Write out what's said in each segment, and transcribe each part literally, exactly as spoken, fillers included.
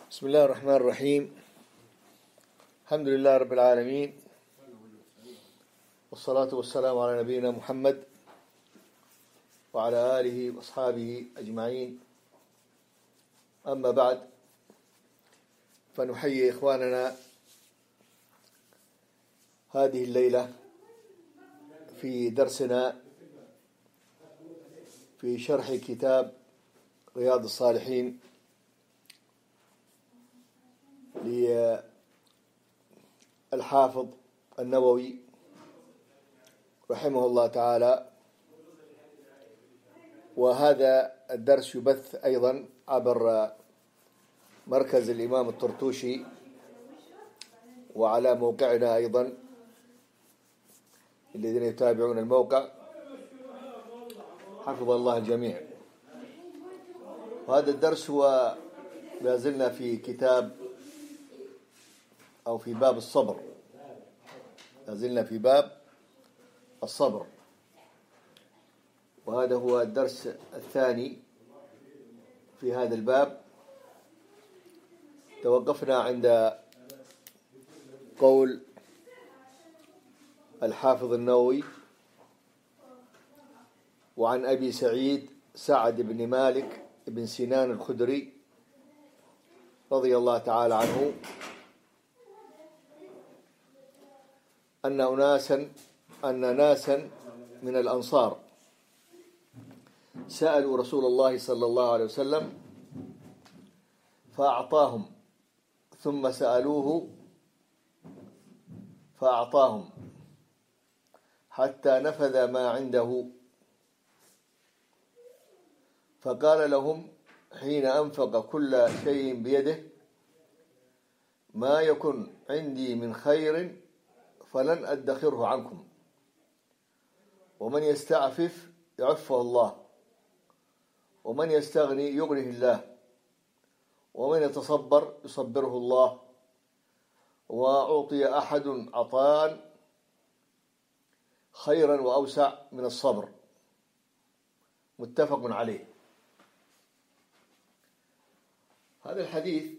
بسم الله الرحمن الرحيم. الحمد لله رب العالمين، والصلاة والسلام على نبينا محمد وعلى آله وأصحابه أجمعين. أما بعد، فنحيي إخواننا هذه الليلة في درسنا في شرح كتاب رياض الصالحين للحافظ النووي رحمه الله تعالى. وهذا الدرس يبث أيضا عبر مركز الإمام الطرطوشي وعلى موقعنا أيضا الذين يتابعون الموقع، حفظ الله الجميع. وهذا الدرس هو ما زلنا في كتاب أو في باب الصبر، ما زلنا في باب الصبر، وهذا هو الدرس الثاني في هذا الباب. توقفنا عند قول الحافظ النووي: وعن أبي سعيد سعد بن مالك بن سنان الخدري رضي الله تعالى عنه أن أناسا أن ناسا من الأنصار سألوا رسول الله صلى الله عليه وسلم فأعطاهم، ثم سألوه فأعطاهم حتى نفذ ما عنده، فقال لهم حين أنفق كل شيء بيده: ما يكن عندي من خير فلن أدخره عنكم، ومن يستعفف يعفه الله، ومن يستغني يغنه الله، ومن يتصبر يصبره الله، وأعطي أحد عطاء خيرا وأوسع من الصبر. متفق عليه. هذا الحديث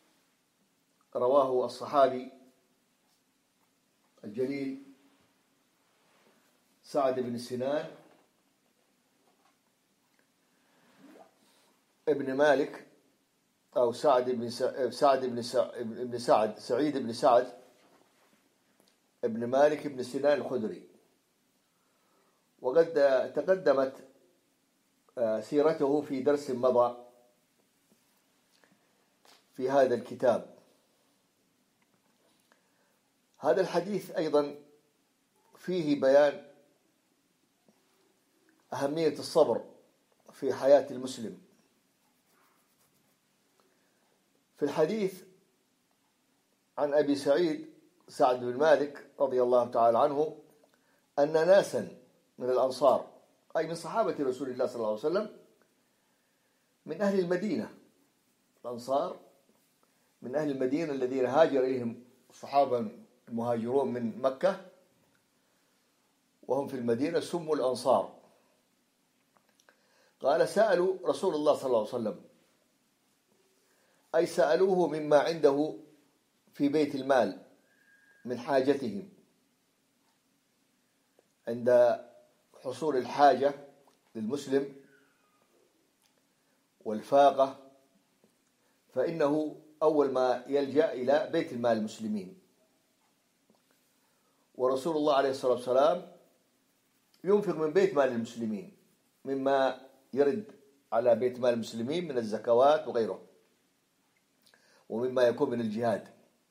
رواه الصحابي الجليل سعد بن سنان ابن مالك، أو سعد بن سعد بن ابن سعد سعيد بن سعد ابن مالك بن سنان الخدري. وقد تقدمت سيرته في درس مضى في هذا الكتاب. هذا الحديث أيضا فيه بيان أهمية الصبر في حياة المسلم. في الحديث عن أبي سعيد سعد بن مالك رضي الله تعالى عنه أن ناسا من الأنصار، أي من صحابة رسول الله صلى الله عليه وسلم، من أهل المدينة. الأنصار من أهل المدينة الذين هاجر إليهم الصحابة المهاجرون من مكة، وهم في المدينة سموا الأنصار. قال: سألوا رسول الله صلى الله عليه وسلم، أي سألوه مما عنده في بيت المال من حاجتهم، عند حصول الحاجة للمسلم والفاقة، فإنه أول ما يلجأ إلى بيت المال المسلمين. ورسول الله عليه الصلاة والسلام ينفق من بيت مال المسلمين مما يرد على بيت مال المسلمين من الزكوات وغيره، ومما يكون من الجهاد.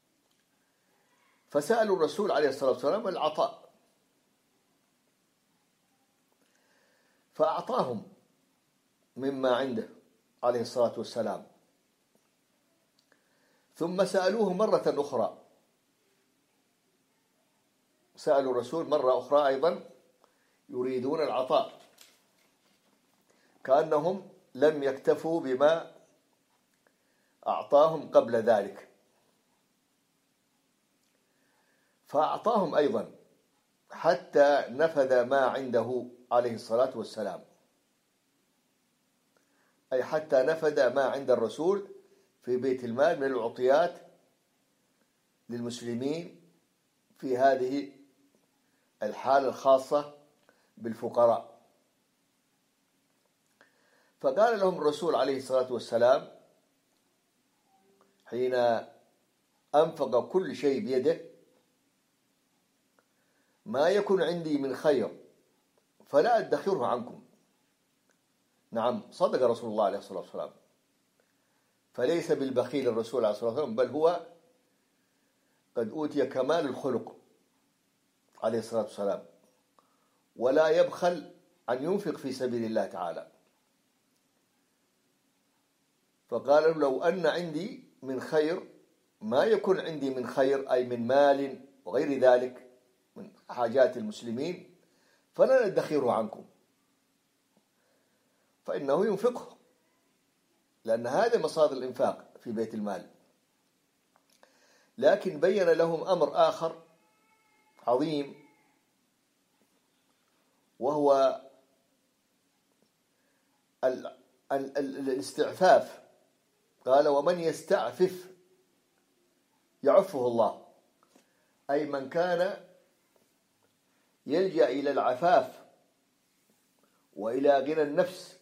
فسألوا الرسول عليه الصلاة والسلام العطاء، فأعطاهم مما عنده عليه الصلاة والسلام. ثم سألوه مرة أخرى، سألوا الرسول مرة أخرى أيضا يريدون العطاء، كأنهم لم يكتفوا بما أعطاهم قبل ذلك، فأعطاهم أيضا حتى نفذ ما عنده عليه الصلاة والسلام، أي حتى نفذ ما عند الرسول في بيت المال من العطيات للمسلمين في هذه الحالة الخاصة بالفقراء. فقال لهم الرسول عليه الصلاة والسلام حين أنفق كل شيء بيده: ما يكون عندي من خير فلا أدخره عنكم. نعم، صدق رسول الله عليه الصلاة والسلام، فليس بالبخيل الرسول عليه الصلاة والسلام، بل هو قد أوتي كمال الخلق عليه الصلاة والسلام، ولا يبخل أن ينفق في سبيل الله تعالى. فقال: لو أن عندي من خير، ما يكون عندي من خير أي من مال وغير ذلك من حاجات المسلمين، فلن أدخره عنكم، فإنه ينفقه، لأن هذا مصادر الإنفاق في بيت المال. لكن بين لهم أمر آخر عظيم، وهو الاستعفاف. قال: ومن يستعفف يعفه الله، أي من كان يلجأ إلى العفاف وإلى غنى النفس،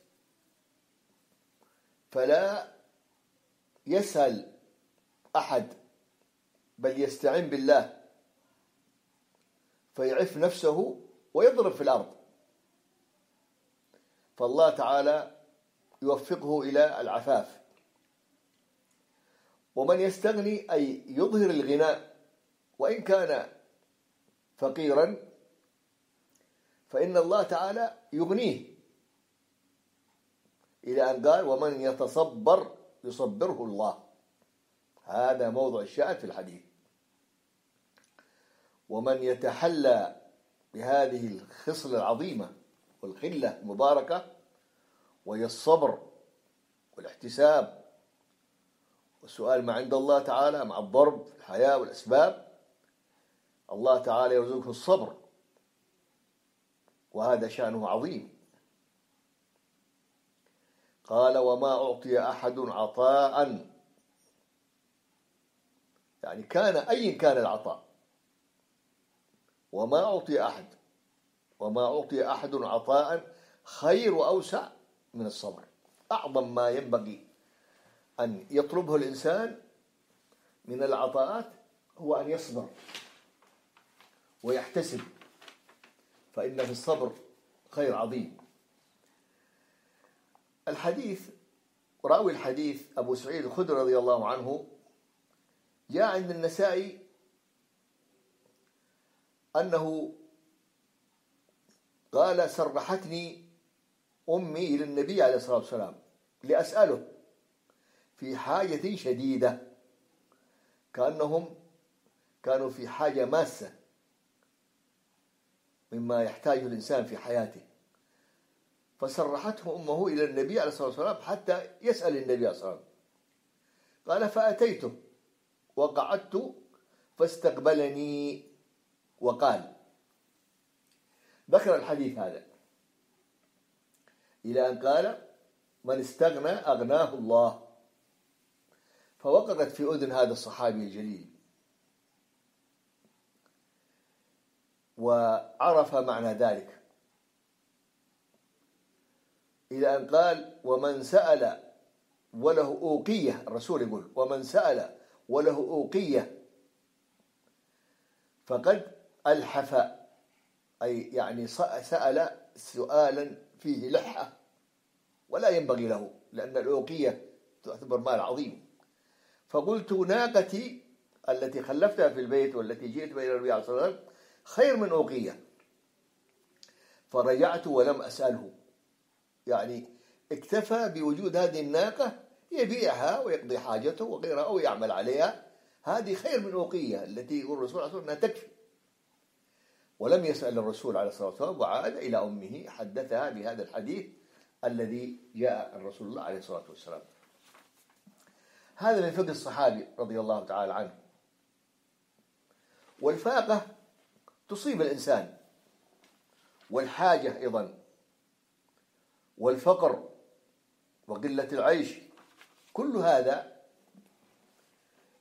فلا يسأل أحد بل يستعين بالله فيعف نفسه ويضرب في الأرض، فالله تعالى يوفقه إلى العفاف. ومن يستغني أي يظهر الغناء وإن كان فقيرا، فإن الله تعالى يغنيه، إلى أن قال: ومن يتصبر يصبره الله. هذا موضع الشاهد في الحديث. ومن يتحلى بهذه الخصلة العظيمة والخلة المباركة، وهي الصبر والاحتساب والسؤال ما عند الله تعالى مع الضرب في الحياة والأسباب، الله تعالى يرزقه الصبر، وهذا شأنه عظيم. قال: وما أعطي أحد عطاء، يعني كان أي كان العطاء، وما أعطي أحد وما أعطي أحد عطاء خير وأوسع من الصبر. أعظم ما ينبغي أن يطلبه الإنسان من العطاءات هو أن يصبر ويحتسب، فإن في الصبر خير عظيم. الحديث، راوي الحديث أبو سعيد الخدري رضي الله عنه، جاء عند النسائي أنه قال: سرحتني أمي إلى النبي عليه الصلاة والسلام لأسأله في حاجة شديدة، كأنهم كانوا في حاجة ماسة مما يحتاجه الإنسان في حياته، فسرحته أمه إلى النبي عليه الصلاة والسلام حتى يسأل النبي عليه الصلاة والسلام. قال: فأتيته وقعدت فاستقبلني وقال. ذكر الحديث هذا إلى أن قال: من استغنى أغناه الله. فوقعت في أذن هذا الصحابي الجليل، وعرف معنى ذلك، إلى أن قال: ومن سأل وله أوقية، الرسول يقول: ومن سأل وله أوقية فقد ألحف، أي يعني سأل سؤالا فيه لحة ولا ينبغي له، لأن الأوقية تعتبر مال عظيم. فقلت: ناقتي التي خلفتها في البيت والتي جئت بها إلى النبي عليه الصلاة والسلام خير من أوقية، فرجعت ولم أسأله. يعني اكتفى بوجود هذه الناقة، يبيعها ويقضي حاجته وغيرها أو يعمل عليها، هذه خير من أوقية التي يقول الرسول عليه الصلاة والسلام أنها تكفي. ولم يسأل الرسول عليه الصلاة والسلام، وعاد إلى أمه حدثها بهذا الحديث الذي جاء عن رسول الله عليه الصلاة والسلام. هذا من فقه الصحابي رضي الله تعالى عنه. والفاقة تصيب الإنسان، والحاجة أيضا، والفقر وقلة العيش، كل هذا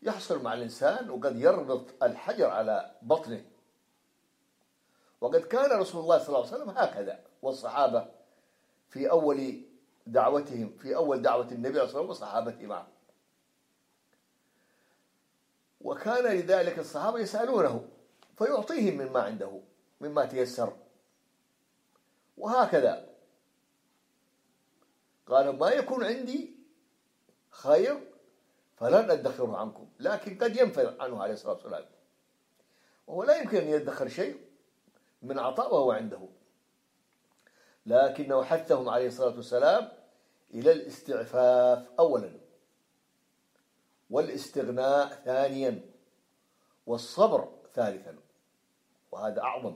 يحصل مع الإنسان وقد يربط الحجر على بطنه. وقد كان رسول الله صلى الله عليه وسلم هكذا، والصحابة في أول دعوتهم في أول دعوة النبي صلى الله عليه وسلم وصحابته معه. وكان لذلك الصحابة يسألونه فيعطيهم مما عنده مما تيسر. وهكذا قال: ما يكون عندي خير فلن أدخره عنكم، لكن قد ينفذ عنه عليه الصلاة والسلام، وهو لا يمكن أن يدخر شيء من عطاء وهو عنده، لكنه حثهم عليه الصلاة والسلام إلى الاستعفاف أولا، والاستغناء ثانيا، والصبر ثالثا، وهذا أعظم.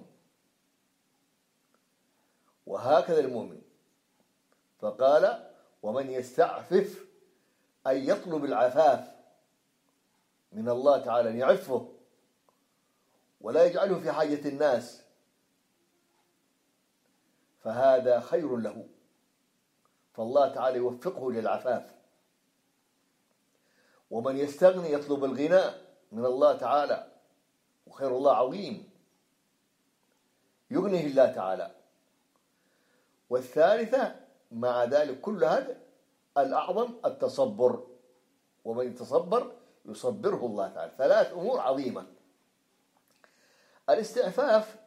وهكذا المؤمن، فقال: ومن يستعفف أي يطلب العفاف من الله تعالى أن يعفه ولا يجعله في حاجة الناس، فهذا خير له، فالله تعالى يوفقه للعفاف. ومن يستغني يطلب الغناء من الله تعالى، وخير الله عظيم يغنيه الله تعالى. والثالثة مع ذلك كل هذا الأعظم التصبر، ومن يتصبر يصبره الله تعالى. ثلاث أمور عظيمة. الاستعفاف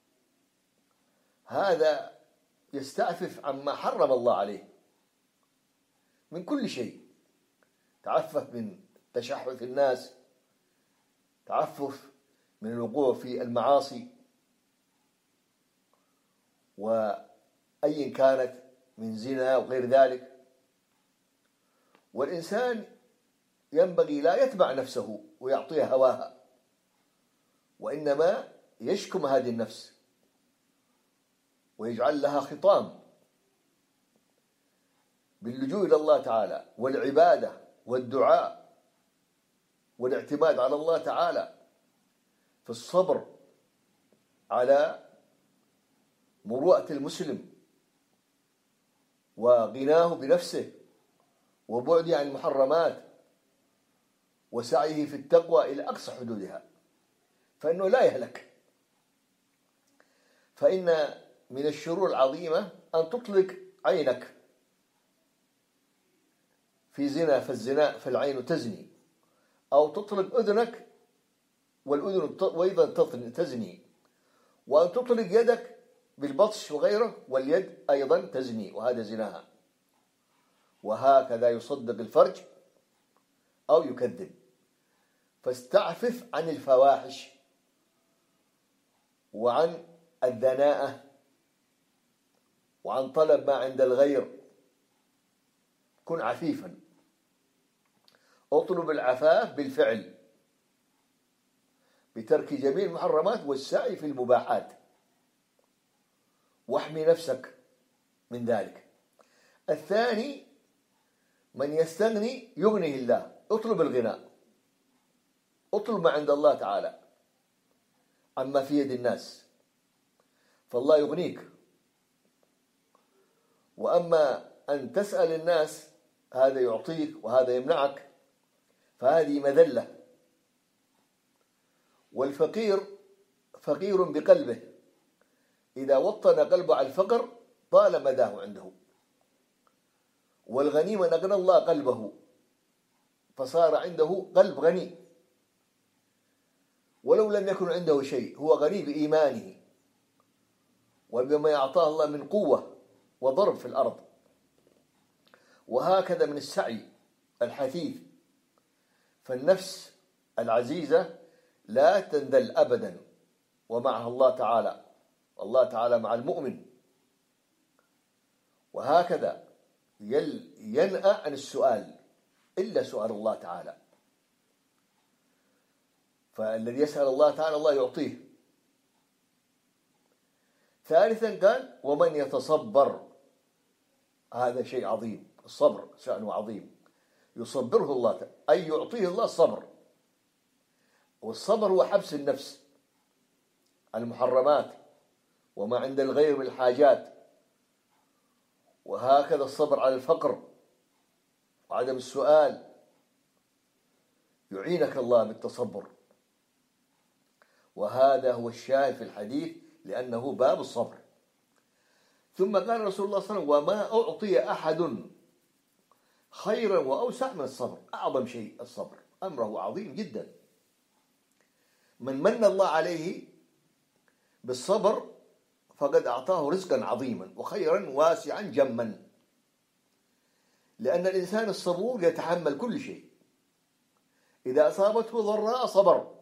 هذا يستعفف عما حرم الله عليه من كل شيء، تعفف من تشحذ الناس، تعفف من الوقوع في المعاصي وأي كانت من زنا وغير ذلك. والإنسان ينبغي لا يتبع نفسه ويعطيها هواها، وإنما يشكم هذه النفس ويجعل لها خطام باللجوء إلى الله تعالى والعبادة والدعاء والاعتماد على الله تعالى، في الصبر على مروءة المسلم وغناه بنفسه وبعده عن المحرمات وسعيه في التقوى إلى أقصى حدودها، فإنه لا يهلك. فإن من الشرور العظيمة أن تطلق عينك في زنا، فالزنا فالعين تزني، أو تطلق أذنك والأذن أيضا تزني، وأن تطلق يدك بالبطش وغيره واليد أيضا تزني، وهذا زناها. وهكذا يصدق الفرج أو يكذب. فاستعفف عن الفواحش وعن الدناءة وعن طلب ما عند الغير، كن عفيفا. اطلب العفاف بالفعل بترك جميع المحرمات والسعي في المباحات، واحمي نفسك من ذلك. الثاني من يستغني يغنيه الله، اطلب الغناء، اطلب ما عند الله تعالى عما في يد الناس، فالله يغنيك. وأما أن تسأل الناس هذا يعطيك وهذا يمنعك فهذه مذلة. والفقير فقير بقلبه، إذا وطن قلبه على الفقر طال مداه عنده. والغني من أغنى الله قلبه فصار عنده قلب غني، ولو لم يكن عنده شيء هو غني بإيمانه وبما يعطاه الله من قوة وضرب في الأرض. وهكذا من السعي الحثيث، فالنفس العزيزة لا تنذل أبدا، ومعها الله تعالى، والله تعالى مع المؤمن. وهكذا ينأى عن السؤال إلا سؤال الله تعالى، فالذي يسأل الله تعالى الله يعطيه. ثالثا قال: ومن يتصبر، هذا شيء عظيم، الصبر شأنه عظيم، يصبره الله تعالى أي يعطيه الله الصبر. والصبر هو حبس النفس عن المحرمات وما عند الغير من الحاجات. وهكذا الصبر على الفقر وعدم السؤال، يعينك الله بالتصبر. وهذا هو الشاهد في الحديث لأنه باب الصبر. ثم قال رسول الله صلى الله عليه وسلم: وما أعطي أحد خيرا وأوسع من الصبر. أعظم شيء الصبر، أمره عظيم جدا. من من الله عليه بالصبر فقد أعطاه رزقا عظيما وخيرا واسعا جما، لأن الإنسان الصبور يتحمل كل شيء. إذا أصابته ضراء صبر،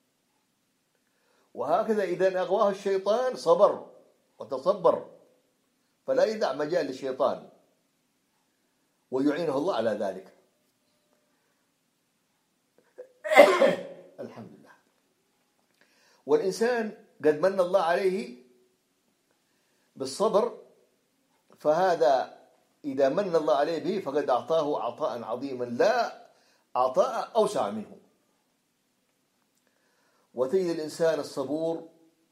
وهكذا إذا أغواه الشيطان صبر وتصبر، فلا يدع مجال للشيطان ويعينه الله على ذلك. الحمد لله. والإنسان قد من الله عليه بالصبر، فهذا إذا من الله عليه به فقد أعطاه عطاء عظيما لا عطاء أوسع منه. وتجد الإنسان الصبور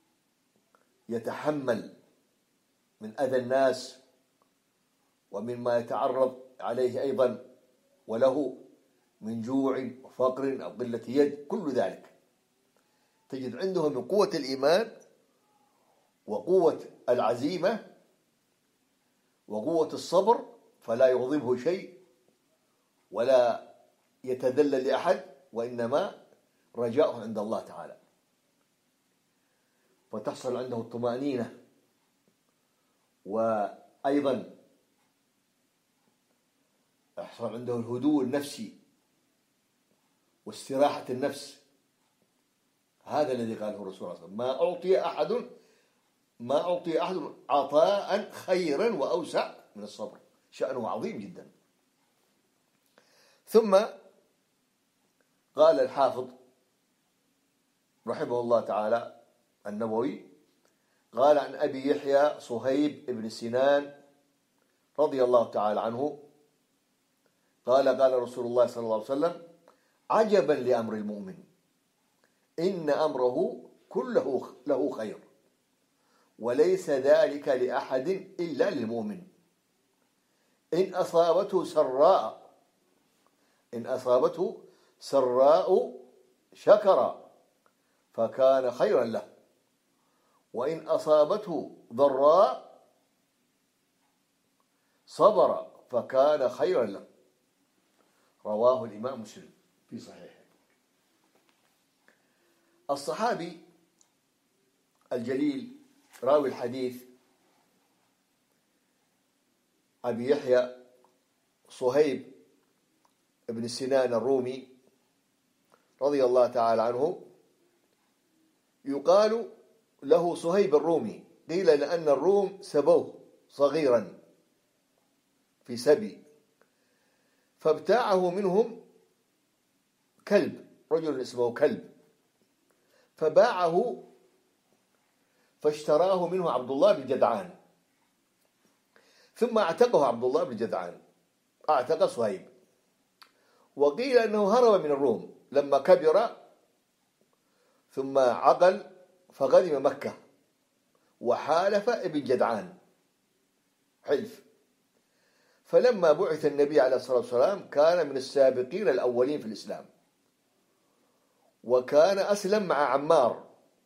يتحمل من أذى الناس ومما يتعرض عليه أيضا وله من جوع وفقر أو قلة يد، كل ذلك تجد عنده من قوة الإيمان وقوة العزيمة وقوة الصبر، فلا يغضبه شيء ولا يتذلل لأحد، وإنما رجاؤه عند الله تعالى، فتحصل عنده الطمأنينة، وأيضا يحصل عنده الهدوء النفسي واستراحة النفس. هذا الذي قاله الرسول صلى الله عليه وسلم: ما أعطي أحد ما أعطي أحد عطاء خيرا وأوسع من الصبر. شأنه عظيم جدا. ثم قال الحافظ رحمه الله تعالى النووي، قال عن أبي يحيى صهيب بن سنان رضي الله تعالى عنه قال: قال رسول الله صلى الله عليه وسلم: عجبا لأمر المؤمن، إن أمره كله له خير، وليس ذلك لأحد إلا للمؤمن. إن أصابته سراء إن أصابته سراء شكر فكان خيرا له، وإن أصابته ضراء صبر فكان خيرا له. رواه الإمام مسلم في صحيحه. الصحابي الجليل راوي الحديث أبي يحيى صهيب بن سنان الرومي رضي الله تعالى عنه، يقال له صهيب الرومي، قيل لأن الروم سبوه صغيرا في سبي، فابتاعه منهم كلب، رجل اسمه كلب، فباعه فاشتراه منه عبد الله بن جدعان، ثم اعتقه عبد الله بن جدعان، اعتق صهيب. وقيل أنه هرب من الروم لما كبر ثم عقل فقدم مكة وحالف ابن جدعان حلف، فلما بعث النبي عليه الصلاة والسلام كان من السابقين الأولين في الإسلام، وكان أسلم مع عمار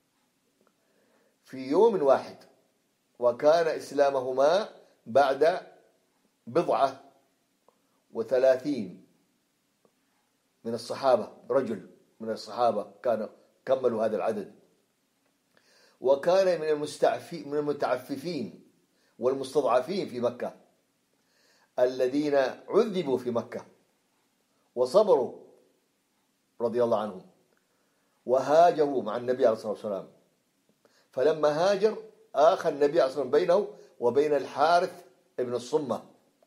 في يوم واحد، وكان إسلامهما بعد بضعة وثلاثين من الصحابة، رجل من الصحابة كانوا كملوا هذا العدد، وكان من المستعفين من المتعففين والمستضعفين في مكة الذين عذبوا في مكة وصبروا رضي الله عنهم، وهاجروا مع النبي عليه الصلاة والسلام. فلما هاجر آخى النبي عليه الصلاة والسلام بينه وبين الحارث ابن الصمة،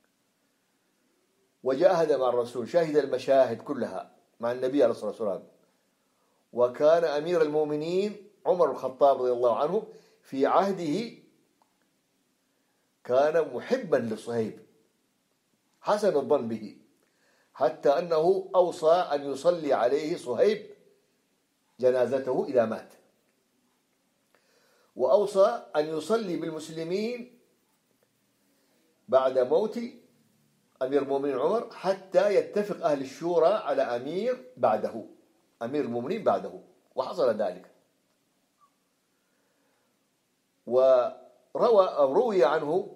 وجاهد مع الرسول، شهد المشاهد كلها مع النبي عليه الصلاة والسلام. وكان أمير المؤمنين عمر الخطاب رضي الله عنه في عهده كان محبا لصهيب حسن الظن به، حتى أنه أوصى أن يصلي عليه صهيب جنازته إذا مات، وأوصى أن يصلي بالمسلمين بعد موت أمير المؤمنين عمر حتى يتفق أهل الشورى على أمير بعده، أمير المؤمنين بعده، وحصل ذلك. وروى أو روي عنه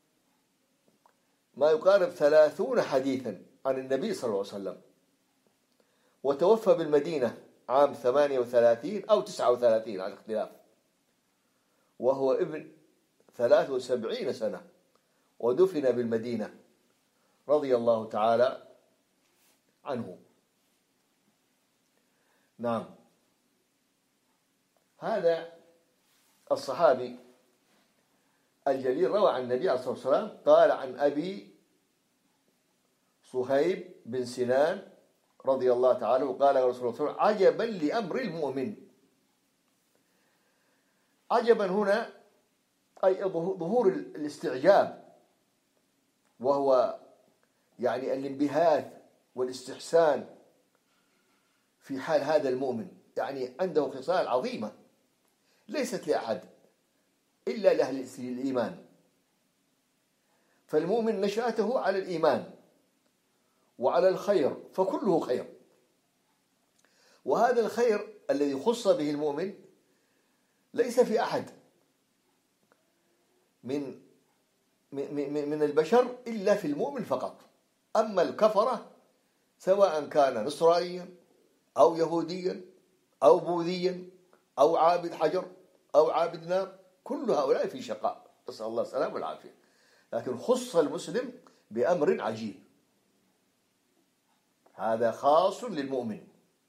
ما يقارب ثلاثون حديثا عن النبي صلى الله عليه وسلم، وتوفى بالمدينة عام ثمانية وثلاثين أو تسعة وثلاثين على الاختلاف، وهو ابن ثلاث وسبعين سنة، ودفن بالمدينة رضي الله تعالى عنه. نعم، هذا الصحابي الجليل روى عن النبي عليه الصلاة والسلام قال عن أبي صهيب بن سنان رضي الله تعالى وقال رسول الله صلى الله عليه وسلم: عجبا لأمر المؤمن. عجبا هنا أي ظهور الاستعجاب، وهو يعني الانبهاث والاستحسان في حال هذا المؤمن، يعني عنده خصال عظيمة ليست لأحد إلا لأهل الإيمان. فالمؤمن نشأته على الإيمان وعلى الخير، فكله خير. وهذا الخير الذي خص به المؤمن ليس في أحد من من البشر إلا في المؤمن فقط. أما الكفرة سواء كان نصرانيا أو يهوديا أو بوذيا أو عابد حجر أو عابد نار، كل هؤلاء في شقاء، نسأل الله السلامة والعافية. لكن خص المسلم بأمر عجيب، هذا خاص للمؤمن.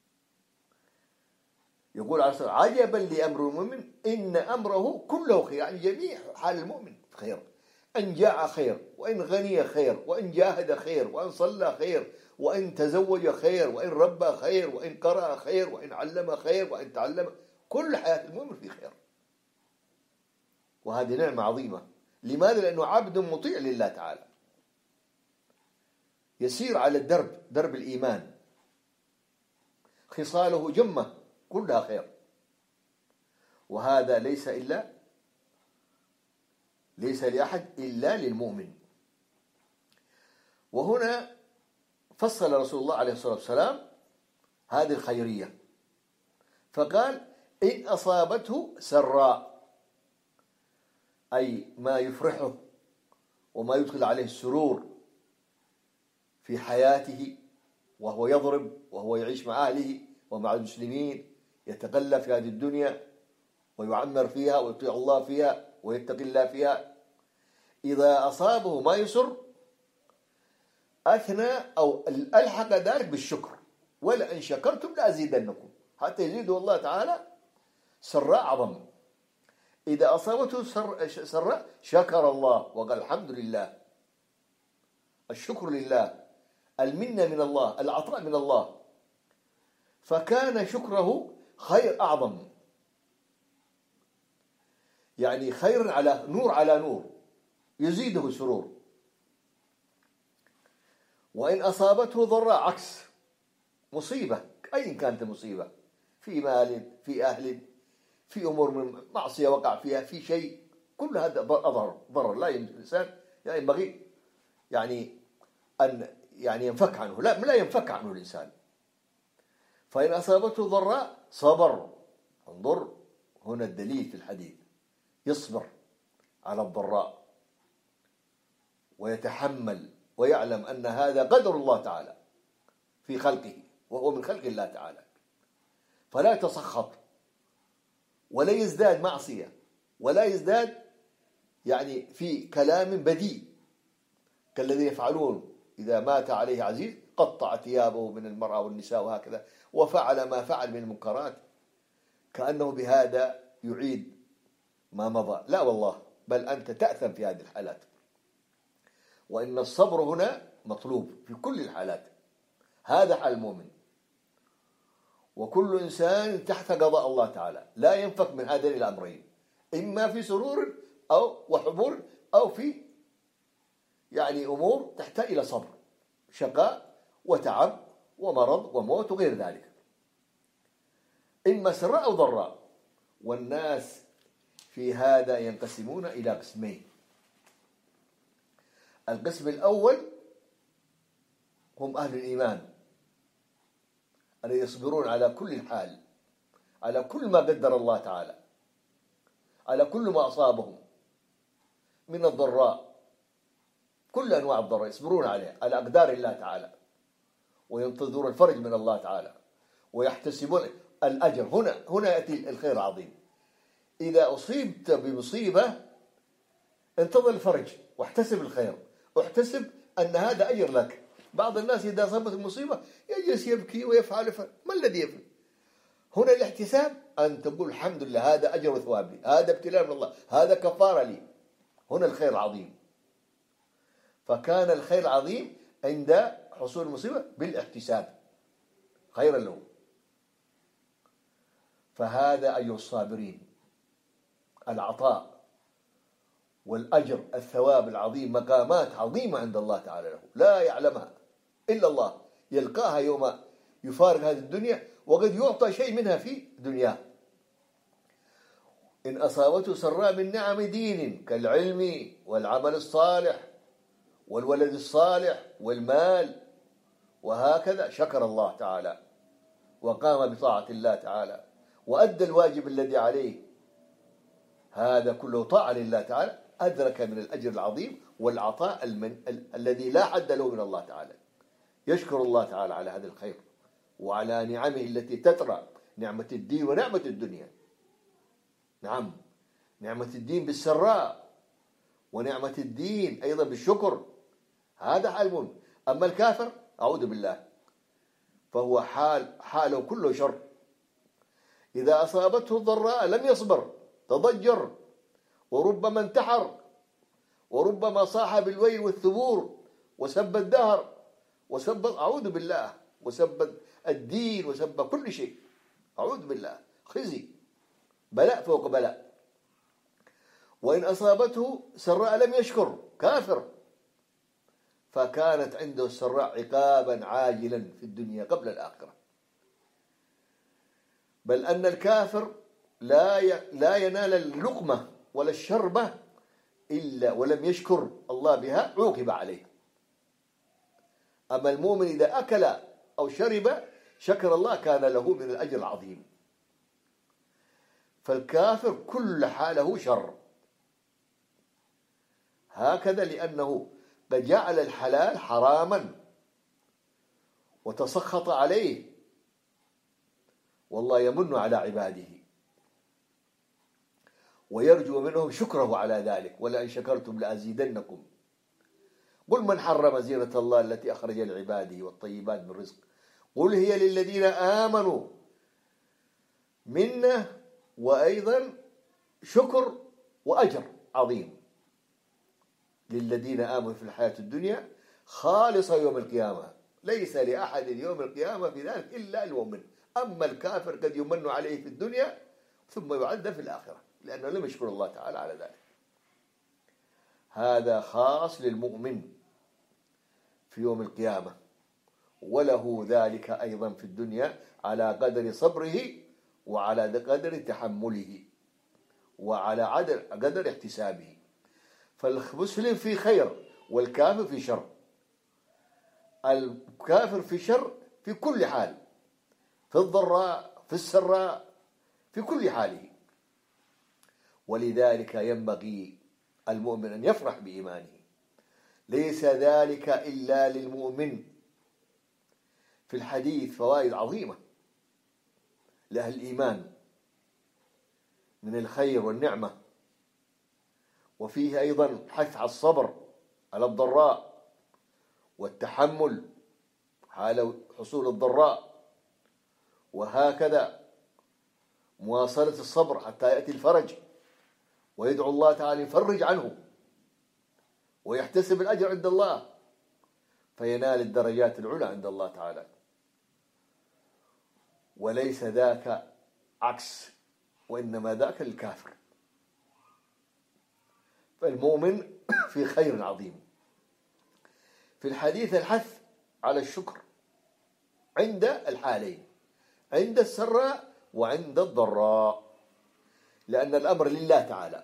يقول عليه الصلاة والسلام: عجبا لأمر المؤمن إن أمره كله خير، يعني جميع حال المؤمن خير. إن جاع خير، وإن غني خير، وإن جاهد خير، وإن صلى خير، وإن تزوج خير، وإن ربى خير، وإن قرأ خير، وإن علم خير، وإن تعلم، كل حياة المؤمن في خير. وهذه نعمة عظيمة. لماذا؟ لأنه عبد مطيع لله تعالى، يسير على الدرب، درب الإيمان، خصاله جمة كلها خير. وهذا ليس إلا ليس لأحد إلا للمؤمن. وهنا فصل رسول الله عليه الصلاة والسلام هذه الخيرية، فقال: إن أصابته سراء، أي ما يفرحه وما يدخل عليه السرور في حياته، وهو يضرب وهو يعيش مع أهله ومع المسلمين، يتقلب في هذه الدنيا ويعمر فيها ويطيع الله فيها ويتقي الله فيها. إذا أصابه ما يسر أثنى أو ألحق ذلك بالشكر: ولئن شكرتم لأزيدنكم، حتى يزيده الله تعالى سراء عظم. إذا أصابته سراء شكر الله وقال: الحمد لله، الشكر لله، المنة من الله، العطاء من الله. فكان شكره خير أعظم، يعني خير على نور على نور، يزيده سرور. وإن أصابته ضراء عكس، مصيبة أي كانت المصيبة، في مال، في أهل، في أمور من معصية وقع فيها، في شيء، كل هذا ضرر ضرر لا الإنسان يعني ينبغي يعني أن يعني ينفك عنه، لا لا ينفك عنه الإنسان. فإن أصابته ضراء صبر. انظر هنا الدليل في الحديث، يصبر على الضراء ويتحمل ويعلم أن هذا قدر الله تعالى في خلقه، وهو من خلق الله تعالى. فلا يتسخط ولا يزداد معصية ولا يزداد يعني في كلام بذيء كالذي يفعلون إذا مات عليه عزيز قطع ثيابه من المرأة والنساء وهكذا، وفعل ما فعل من المنكرات كأنه بهذا يعيد ما مضى. لا والله، بل أنت تأثم في هذه الحالات. وإن الصبر هنا مطلوب في كل الحالات. هذا حال المؤمن. وكل إنسان تحت قضاء الله تعالى لا ينفك من هذين الأمرين، إما في سرور أو وحبور، أو في يعني أمور تحتاج إلى صبر، شقاء وتعب ومرض وموت وغير ذلك، إما سراء أو ضراء. والناس في هذا ينقسمون إلى قسمين. القسم الأول هم أهل الإيمان أن يصبرون على كل حال، على كل ما قدر الله تعالى، على كل ما أصابهم من الضراء، كل أنواع الضراء يصبرون عليه، على أقدار الله تعالى، وينتظرون الفرج من الله تعالى، ويحتسبون الأجر. هنا هنا يأتي الخير العظيم. إذا أصيبت بمصيبة انتظر الفرج واحتسب الخير، واحتسب أن هذا أجر لك. بعض الناس إذا أصابت المصيبة يجلس يبكي ويفعل فعل. ما الذي يفعل؟ هنا الاحتساب أن تقول الحمد لله، هذا أجر وثواب لي، هذا ابتلاء من الله، هذا كفارة لي. هنا الخير العظيم. فكان الخير العظيم عند حصول المصيبة بالاحتساب خيرا له. فهذا أجر الصابرين، العطاء والأجر، الثواب العظيم، مقامات عظيمة عند الله تعالى له لا يعلمها إلا الله، يلقاها يوم يفارق هذه الدنيا، وقد يعطى شيء منها في دنياه. إن أصابته سراء من نعم دين كالعلم والعمل الصالح والولد الصالح والمال وهكذا، شكر الله تعالى وقام بطاعة الله تعالى وأدى الواجب الذي عليه، هذا كله طاعة لله تعالى، أدرك من الأجر العظيم والعطاء المن... ال... الذي لا حد له من الله تعالى. يشكر الله تعالى على هذا الخير وعلى نعمه التي تترى، نعمة الدين ونعمة الدنيا. نعم، نعمة الدين بالسراء، ونعمة الدين أيضا بالشكر، هذا حال المؤمن. أما الكافر أعوذ بالله فهو حال حاله كله شر. إذا أصابته الضراء لم يصبر، تضجر، وربما انتحر، وربما صاح بالويل والثبور، وسب الدهر، وسب أعوذ بالله، وسب الدين، وسب كل شيء، أعوذ بالله، خزي، بلاء فوق بلاء. وإن أصابته سراء لم يشكر، كافر، فكانت عنده السراء عقابا عاجلا في الدنيا قبل الآخرة. بل أن الكافر لا لا ينال اللقمة ولا الشربة إلا ولم يشكر الله بها عوقب عليه. أما المؤمن إذا أكل أو شرب شكر الله كان له من الأجر العظيم. فالكافر كل حاله شر، هكذا لأنه قد جعل الحلال حراما وتسخط عليه، والله يمن على عباده ويرجو منهم شكره على ذلك، ولئن شكرتم لأزيدنكم. قل من حرم زينة الله التي أخرج لعباده والطيبات من رزق قل هي للذين آمنوا منا، وأيضا شكر وأجر عظيم للذين آمنوا في الحياة الدنيا خالصة يوم القيامة، ليس لأحد يوم القيامة في ذلك إلا المؤمن. أما الكافر قد يمن عليه في الدنيا ثم يعذب في الآخرة لأنه لم يشكر الله تعالى على ذلك. هذا خاص للمؤمن في يوم القيامة، وله ذلك أيضا في الدنيا على قدر صبره وعلى قدر تحمله وعلى قدر احتسابه. فالمسلم في خير والكافر في شر. الكافر في شر في كل حال، في الضراء في السراء في كل حاله. ولذلك ينبغي المؤمن أن يفرح بإيمانه، ليس ذلك إلا للمؤمن. في الحديث فوائد عظيمة لأهل الإيمان من الخير والنعمة، وفيه أيضا حث على الصبر على الضراء والتحمل حال حصول الضراء، وهكذا مواصلة الصبر حتى يأتي الفرج، ويدعو الله تعالى يفرج عنه ويحتسب الأجر عند الله فينال الدرجات العلى عند الله تعالى. وليس ذاك عكس، وإنما ذاك الكافر. فالمؤمن في خير عظيم. في الحديث الحث على الشكر عند الحالين، عند السراء وعند الضراء، لأن الأمر لله تعالى.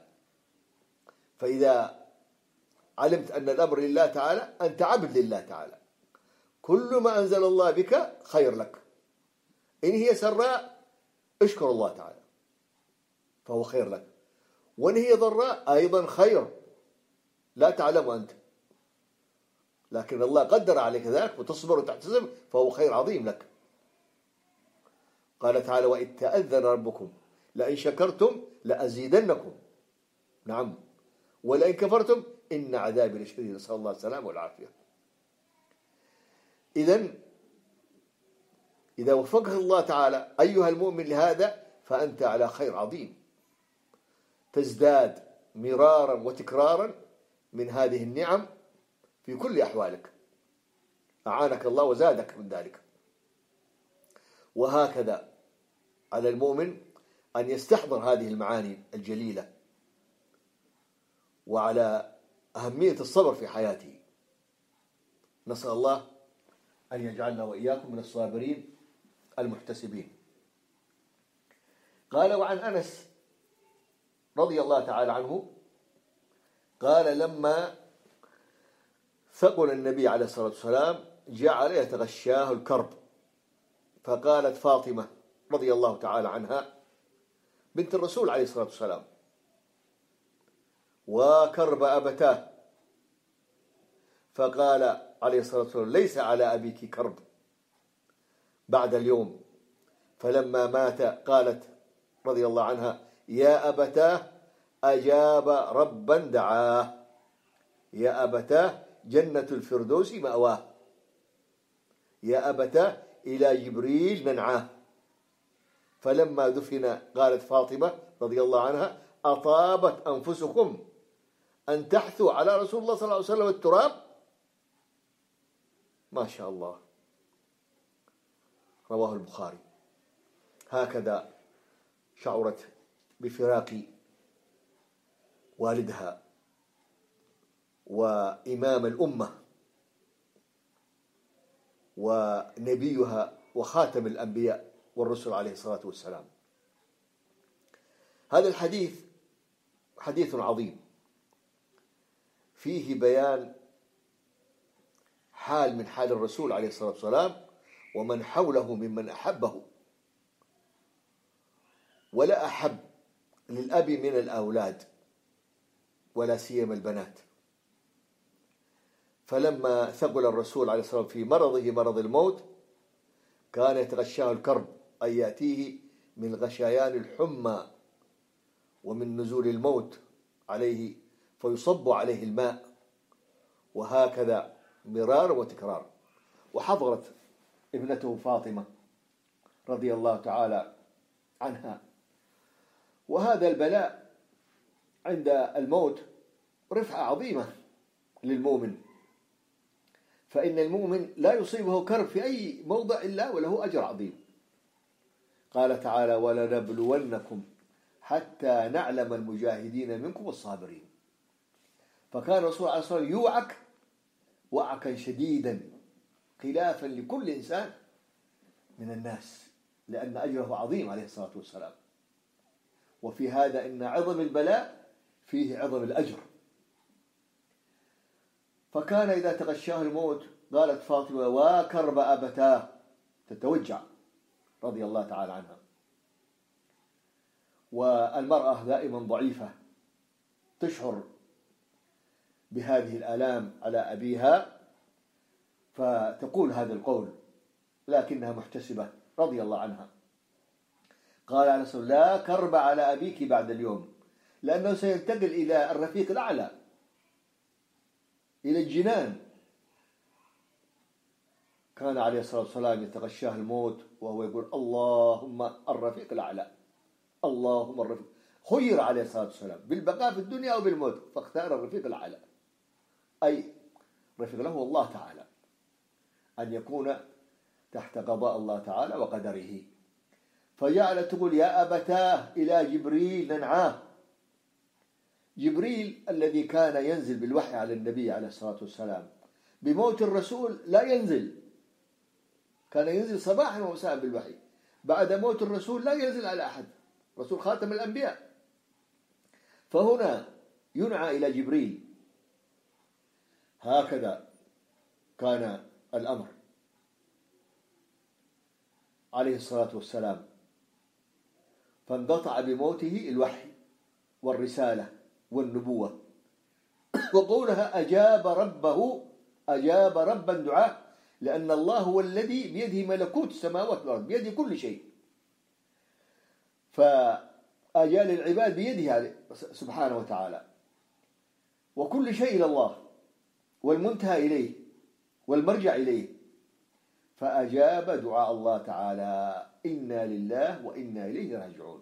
فإذا علمت أن الأمر لله تعالى أنت عبد لله تعالى، كل ما أنزل الله بك خير لك، إن هي سراء اشكر الله تعالى فهو خير لك، وإن هي ضراء أيضا خير لا تعلم أنت، لكن الله قدر عليك ذلك وتصبر وتحتسب فهو خير عظيم لك. قال تعالى: وإذ تأذن ربكم لئن شكرتم لأزيدنكم، نعم، ولئن كفرتم إن عذابي لشديد، نسأل الله السلامة والعافية. إذن إذا وفقك الله تعالى أيها المؤمن لهذا فأنت على خير عظيم، تزداد مرارا وتكرارا من هذه النعم في كل أحوالك، أعانك الله وزادك من ذلك. وهكذا على المؤمن أن يستحضر هذه المعاني الجليلة، وعلى أهمية الصبر في حياته. نسأل الله أن يجعلنا وإياكم من الصابرين المحتسبين. قال: وعن أنس رضي الله تعالى عنه قال: لما ثقل النبي عليه الصلاة والسلام جعل يتغشاه الكرب، فقالت فاطمة رضي الله تعالى عنها بنت الرسول عليه الصلاة والسلام: وكرب أبتاه. فقال عليه الصلاة والسلام: ليس على أبيك كرب بعد اليوم. فلما مات قالت رضي الله عنها: يا أبتاه أجاب ربا دعاه، يا أبتاه جنة الفردوس مأواه، يا أبتاه إلى جبريل ننعاه. فلما دفن قالت فاطمة رضي الله عنها: أطابت أنفسكم أن تحثوا على رسول الله صلى الله عليه وسلم التراب. ما شاء الله، رواه البخاري. هكذا شعرت بفراق والدها وإمام الأمة ونبيها وخاتم الأنبياء والرسل عليه الصلاة والسلام. هذا الحديث حديث عظيم فيه بيان حال من حال الرسول عليه الصلاة والسلام ومن حوله ممن أحبه، ولا أحب للأب من الأولاد ولا سيما البنات. فلما ثقل الرسول عليه الصلاة والسلام في مرضه مرض الموت كان يتغشاه الكرب، أي يأتيه من غشيان الحمى ومن نزول الموت عليه فيصب عليه الماء، وهكذا مرار وتكرار. وحضرت ابنته فاطمة رضي الله تعالى عنها، وهذا البلاء عند الموت رفعة عظيمة للمؤمن، فإن المؤمن لا يصيبه كرب في أي موضع إلا وله أجر عظيم. قال تعالى: ولنبلونكم حتى نعلم المجاهدين منكم والصابرين. فكان الرسول عليه الصلاة والسلام يوعك وعكا شديدا خلافا لكل إنسان من الناس، لأن أجره عظيم عليه الصلاة والسلام. وفي هذا إن عظم البلاء فيه عظم الأجر. فكان إذا تغشاه الموت قالت فاطمة: وكرب أبتاه، تتوجع رضي الله تعالى عنها. والمرأة دائما ضعيفة تشعر بهذه الآلام على أبيها فتقول هذا القول، لكنها محتسبة رضي الله عنها. قال عليه الصلاة والسلام: لا كرب على أبيك بعد اليوم، لأنه سينتقل إلى الرفيق الأعلى، إلى الجنان. كان عليه الصلاة والسلام يتغشاه الموت وهو يقول: اللهم الرفيق الأعلى، اللهم الرفيق. خير عليه الصلاة والسلام بالبقاء في الدنيا أو بالموت، فاختار الرفيق الأعلى، أي رفيق له الله تعالى، أن يكون تحت قضاء الله تعالى وقدره. فجعلت تقول: يا أبتاه إلى جبريل ننعاه. جبريل الذي كان ينزل بالوحي على النبي عليه الصلاة والسلام، بموت الرسول لا ينزل، كان ينزل صباحا ومساء بالوحي. بعد موت الرسول لا ينزل على أحد، رسول خاتم الأنبياء. فهنا ينعى إلى جبريل. هكذا كان الأمر. عليه الصلاة والسلام، فانقطع بموته الوحي والرسالة والنبوة. وقولها أجاب ربه، أجاب ربا دعاء، لأن الله هو الذي بيده ملكوت السماوات والأرض، بيده كل شيء، فآجال العباد بيده سبحانه وتعالى، وكل شيء إلى الله، والمنتهى إليه والمرجع إليه. فأجاب دعاء الله تعالى: إنا لله وإنا إليه راجعون.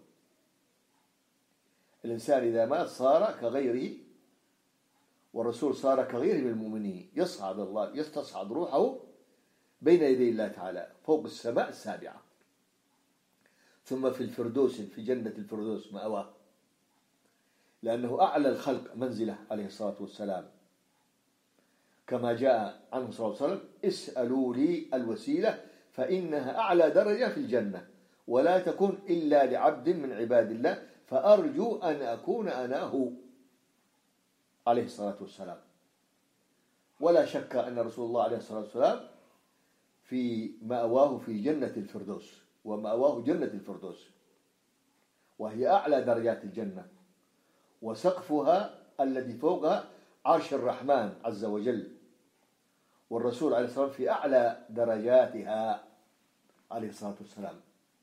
الإنسان إذا مات صار كغيره، والرسول صار كغيره من المؤمنين، يصعد الله يستصعد روحه بين يدي الله تعالى فوق السماء السابعة، ثم في الفردوس، في جنة الفردوس مأواه، لأنه أعلى الخلق منزله عليه الصلاة والسلام، كما جاء عنه صلى الله عليه وسلم: اسألوا لي الوسيلة فإنها أعلى درجة في الجنة، ولا تكون إلا لعبد من عباد الله، فأرجو أن أكون أنا هو، عليه الصلاة والسلام. ولا شك أن رسول الله عليه الصلاة والسلام في مأواه في جنة الفردوس، ومأواه جنة الفردوس، وهي أعلى درجات الجنة، وسقفها الذي فوقها عرش الرحمن عز وجل، والرسول عليه الصلاة والسلام في أعلى درجاتها عليه الصلاة والسلام.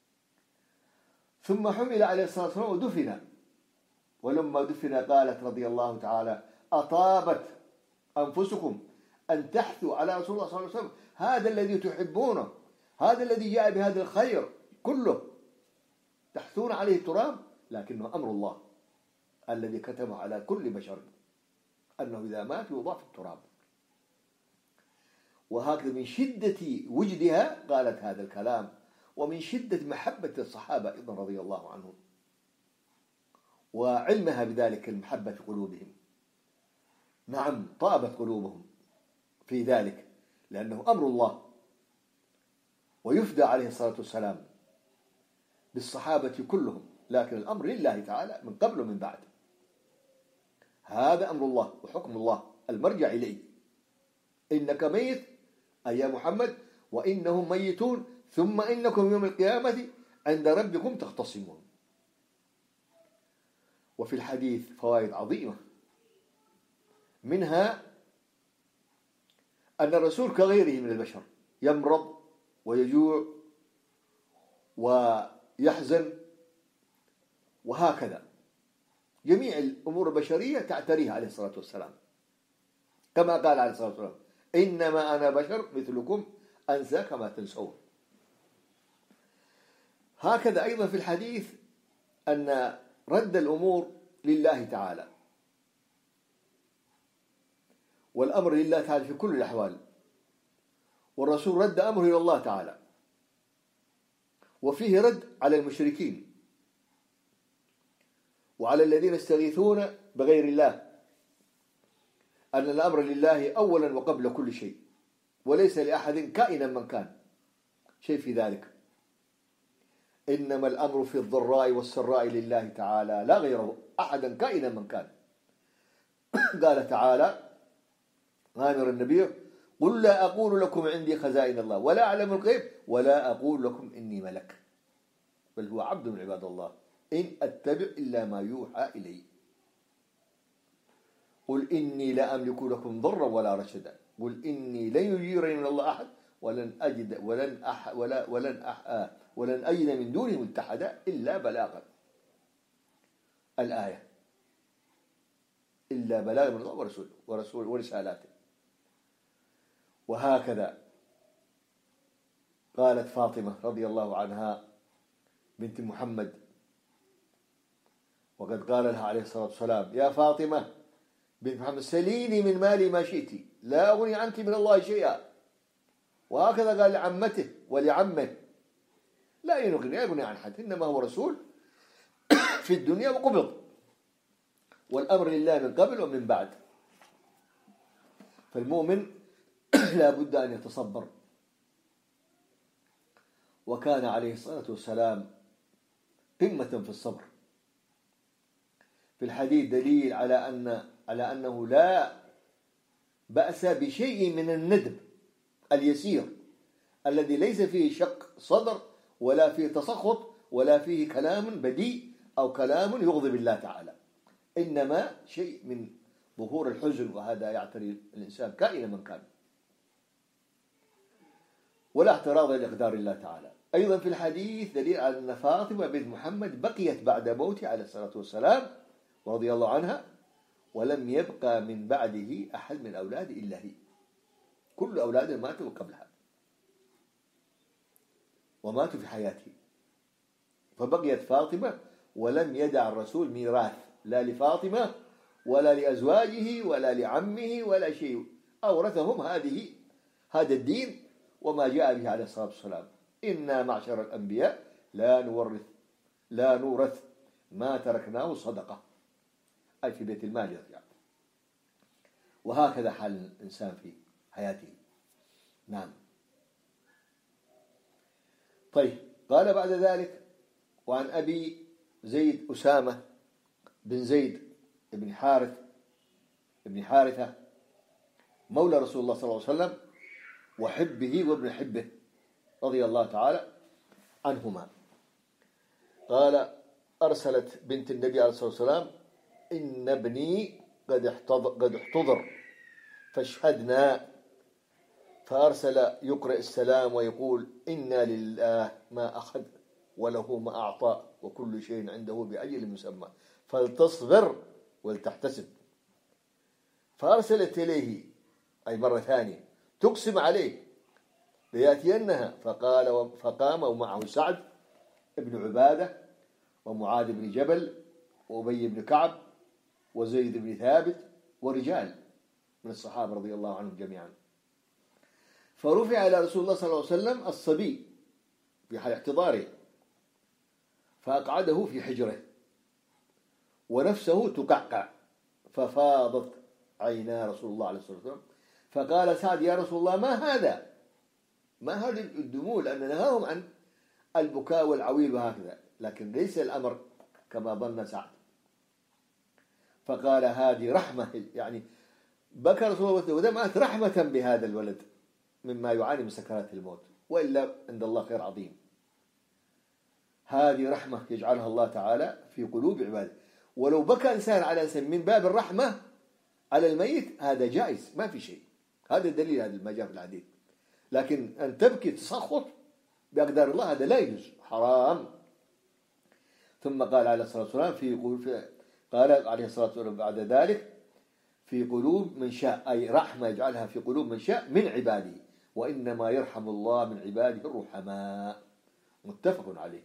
ثم حمل عليه الصلاة والسلام ودفن، ولما دفن قالت رضي الله تعالى: أطابت أنفسكم أن تحثوا على رسول الله صلى الله عليه وسلم، هذا الذي تحبونه، هذا الذي جاء بهذا الخير كله، تحثون عليه التراب، لكنه أمر الله الذي كتبه على كل بشر أنه إذا مات يوضع في التراب. وهكذا من شدة وجدها قالت هذا الكلام، ومن شدة محبة الصحابة أيضا رضي الله عنهم، وعلمها بذلك المحبة في قلوبهم. نعم، طابت قلوبهم في ذلك، لأنه أمر الله، ويفدى عليه الصلاة والسلام بالصحابة كلهم، لكن الأمر لله تعالى من قبل ومن بعد. هذا أمر الله وحكم الله المرجع إليه. إنك ميت أي يا محمد، وإنهم ميتون، ثم إنكم يوم القيامة عند ربكم تختصمون. وفي الحديث فوائد عظيمة، منها أن الرسول كغيره من البشر يمرض ويجوع ويحزن، وهكذا جميع الأمور البشرية تعتريها عليه الصلاة والسلام، كما قال عليه الصلاة والسلام: إنما أنا بشر مثلكم أنسى كما تنسون. هكذا أيضا في الحديث أن رد الأمور لله تعالى، والأمر لله تعالى في كل الأحوال، والرسول رد أمره إلى الله تعالى. وفيه رد على المشركين وعلى الذين يستغيثون بغير الله، أن الأمر لله أولا وقبل كل شيء، وليس لأحد كائنا من كان شيء في ذلك. إنما الأمر في الضراء والسراء لله تعالى لا غيره، أحدا كائنا من كان. قال تعالى آمر النبي: قل لا أقول لكم عندي خزائن الله ولا أعلم الغيب ولا أقول لكم إني ملك، بل هو عبد من عباد الله، إن أتبع إلا ما يوحى إلي. قل إني لا أملك لكم ضرا ولا رشدا، قل إني لن يجيرني من الله أحد ولن أجد ولن أح ولا ولن أح ولن أجد من دونه ملتحدا إلا بلاغا. الآية: إلا بلاغ من الله ورسوله ورسول ورسالاته. وهكذا قالت فاطمة رضي الله عنها بنت محمد، وقد قال لها عليه الصلاة والسلام: يا فاطمة بنت محمد سليني من مالي ما شئت لا أغني عنك من الله شيئا. وهكذا قال لعمته ولعمه: لا يغني يغني عن حد، إنما هو رسول في الدنيا وقبض، والأمر لله من قبل ومن بعد. فالمؤمن لا بد أن يتصبر. وكان عليه الصلاة والسلام قمة في الصبر. في الحديث دليل على أن على أنه لا بأس بشيء من الندب اليسير الذي ليس فيه شق صدر ولا فيه تسخط ولا فيه كلام بديء أو كلام يغضب الله تعالى، إنما شيء من ظهور الحزن، وهذا يعتري الإنسان كائنا من كان، ولا اعتراض لأقدار الله تعالى. أيضا في الحديث دليل على أن فاطمة بنت محمد بقيت بعد موته عليه الصلاة والسلام رضي الله عنها، ولم يبقى من بعده أحد من أولاده إلا هي، كل أولاده ماتوا قبلها وماتوا في حياته، فبقيت فاطمة ولم يدع الرسول ميراث لا لفاطمة ولا لأزواجه ولا لعمه ولا شيء، أورثهم هذه هذا الدين وما جاء به عليه الصلاة والسلام. إنا معشر الأنبياء لا نورث لا نورث ما تركناه صدقة، أي في بيت المال يعني. وهكذا حال الإنسان في حياته. نعم. طيب، قال بعد ذلك: وعن أبي زيد أسامة بن زيد بن حارث بن حارثة مولى رسول الله صلى الله عليه وسلم وحبه وابن حبه رضي الله تعالى عنهما، قال: أرسلت بنت النبي عليه الصلاة والسلام: إن ابني قد احتضر, قد احتضر فاشهدنا. فأرسل يقرأ السلام ويقول: إنا لله ما أخذ وله ما أعطى وكل شيء عنده بأجل مسمى فلتصبر ولتحتسب. فأرسلت إليه أي مرة ثانية تقسم عليه ليأتينها، فقال فقام ومعه سعد بن عبادة ومعاذ بن جبل وأبي بن كعب وزيد بن ثابت ورجال من الصحابة رضي الله عنهم جميعا. فرفع إلى رسول الله صلى الله عليه وسلم الصبي في حال احتضاره، فأقعده في حجره ونفسه تقعقع، ففاضت عينا رسول الله عليه الصلاة والسلام، فقال سعد: يا رسول الله ما هذا؟ ما هذه الدموع؟ لأن نهاهم عن البكاء والعويل وهكذا، لكن ليس الأمر كما ظن سعد. فقال: هذه رحمة، يعني بكى رسول الله ودمعت رحمة بهذا الولد مما يعاني من سكرات الموت، وإلا عند الله خير عظيم. هذه رحمة يجعلها الله تعالى في قلوب عباده، ولو بكى إنسان على إنسان من باب الرحمة على الميت هذا جائز، ما في شيء، هذا الدليل، هذا ما جاء في الحديث. لكن أن تبكي تسخط بأقدار الله هذا لا يجوز، حرام. ثم قال عليه الصلاة والسلام في قال عليه الصلاة والسلام بعد ذلك: في قلوب من شاء، أي رحمة يجعلها في قلوب من شاء من عباده، وإنما يرحم الله من عباده الرحماء. متفق عليه.